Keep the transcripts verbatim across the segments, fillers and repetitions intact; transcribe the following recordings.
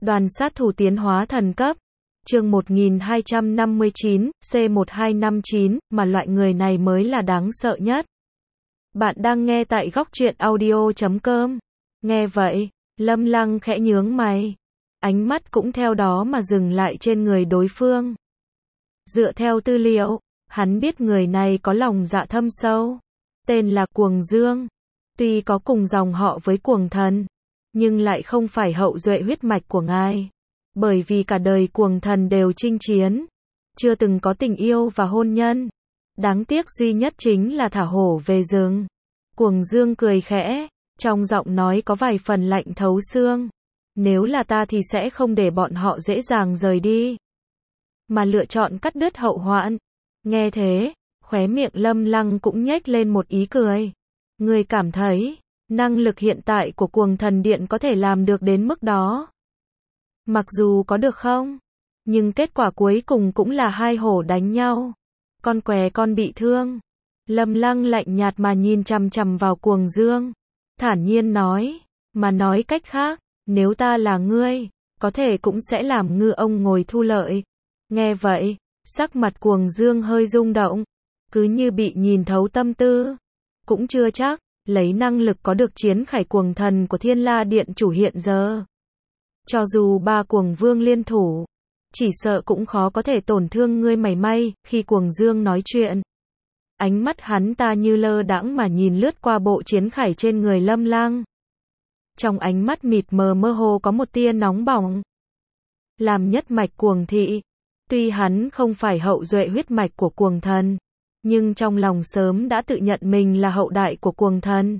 Đoàn sát thủ tiến hóa thần cấp. Chương một nghìn hai trăm năm mươi chín, C một hai năm chín, mà loại người này mới là đáng sợ nhất. Bạn đang nghe tại góc truyện audio chấm com. Nghe vậy, Lâm Lăng khẽ nhướng mày. Ánh mắt cũng theo đó mà dừng lại trên người đối phương. Dựa theo tư liệu, hắn biết người này có lòng dạ thâm sâu. Tên là Cuồng Dương. Tuy có cùng dòng họ với Cuồng Thần, nhưng lại không phải hậu duệ huyết mạch của ngài. Bởi vì cả đời Cuồng Thần đều chinh chiến, chưa từng có tình yêu và hôn nhân. Đáng tiếc duy nhất chính là thả hổ về rừng. Cuồng Dương cười khẽ, trong giọng nói có vài phần lạnh thấu xương. Nếu là ta thì sẽ không để bọn họ dễ dàng rời đi, mà lựa chọn cắt đứt hậu hoạn. Nghe thế, khóe miệng Lâm Lăng cũng nhếch lên một ý cười. Người cảm thấy, năng lực hiện tại của Cuồng Thần Điện có thể làm được đến mức đó? Mặc dù có được không, nhưng kết quả cuối cùng cũng là hai hổ đánh nhau. Con què con bị thương. Lâm Lăng lạnh nhạt mà nhìn chằm chằm vào Cuồng Dương. Thản nhiên nói, mà nói cách khác, nếu ta là ngươi, có thể cũng sẽ làm ngư ông ngồi thu lợi. Nghe vậy, sắc mặt Cuồng Dương hơi rung động, cứ như bị nhìn thấu tâm tư. Cũng chưa chắc, lấy năng lực có được chiến khải Cuồng Thần của Thiên La Điện chủ hiện giờ, cho dù ba Cuồng Vương liên thủ, chỉ sợ cũng khó có thể tổn thương ngươi mảy may. Khi Cuồng Dương nói chuyện, ánh mắt hắn ta như lơ đãng mà nhìn lướt qua bộ chiến khải trên người Lâm Lăng. Trong ánh mắt mịt mờ mơ hồ có một tia nóng bỏng. Làm nhất mạch Cuồng thị, tuy hắn không phải hậu duệ huyết mạch của Cuồng Thần, nhưng trong lòng sớm đã tự nhận mình là hậu đại của Cuồng Thần.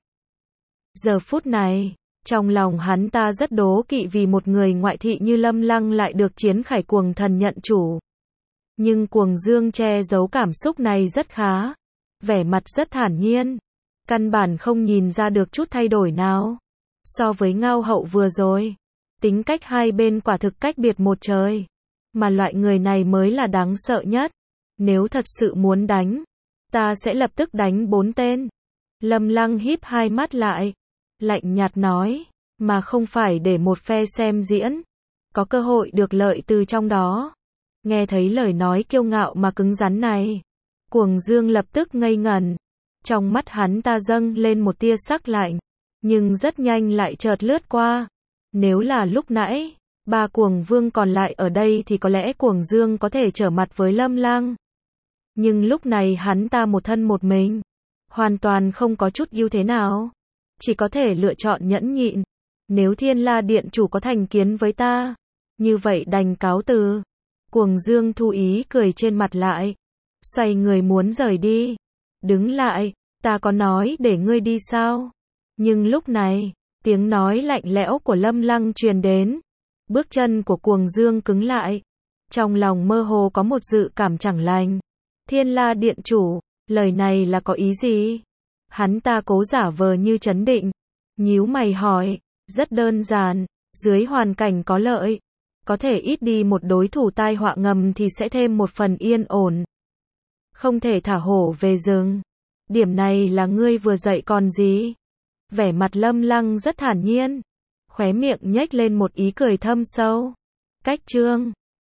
Giờ phút này, trong lòng hắn ta rất đố kỵ vì một người ngoại thị như Lâm Lăng lại được chiến khải Cuồng Thần nhận chủ. Nhưng Cuồng Dương che giấu cảm xúc này rất khá, vẻ mặt rất thản nhiên, căn bản không nhìn ra được chút thay đổi nào. So với Ngao Hậu vừa rồi, tính cách hai bên quả thực cách biệt một trời, mà loại người này mới là đáng sợ nhất. Nếu thật sự muốn đánh, ta sẽ lập tức đánh bốn tên. Lâm Lăng híp hai mắt lại, lạnh nhạt nói, mà không phải để một phe xem diễn, có cơ hội được lợi từ trong đó. Nghe thấy lời nói kiêu ngạo mà cứng rắn này, Cuồng Dương lập tức ngây ngẩn. Trong mắt hắn ta dâng lên một tia sắc lạnh, nhưng rất nhanh lại chợt lướt qua. Nếu là lúc nãy, ba Cuồng Vương còn lại ở đây thì có lẽ Cuồng Dương có thể trở mặt với Lâm Lăng. Nhưng lúc này hắn ta một thân một mình, hoàn toàn không có chút ưu thế nào, chỉ có thể lựa chọn nhẫn nhịn. Nếu Thiên La Điện chủ có thành kiến với ta, như vậy đành cáo từ. Cuồng Dương thu ý cười trên mặt lại, xoay người muốn rời đi. Đứng lại, ta có nói để ngươi đi sao? Nhưng lúc này, tiếng nói lạnh lẽo của Lâm Lăng truyền đến. Bước chân của Cuồng Dương cứng lại, trong lòng mơ hồ có một dự cảm chẳng lành. Thiên La Điện chủ, lời này là có ý gì? Hắn ta cố giả vờ như trấn định, nhíu mày hỏi. Rất đơn giản, dưới hoàn cảnh có lợi, có thể ít đi một đối thủ tai họa ngầm thì sẽ thêm một phần yên ổn. Không thể thả hổ về rừng. Điểm này là ngươi vừa dạy còn gì? Vẻ mặt Lâm Lăng rất thản nhiên, khóe miệng nhếch lên một ý cười thâm sâu. Cách chương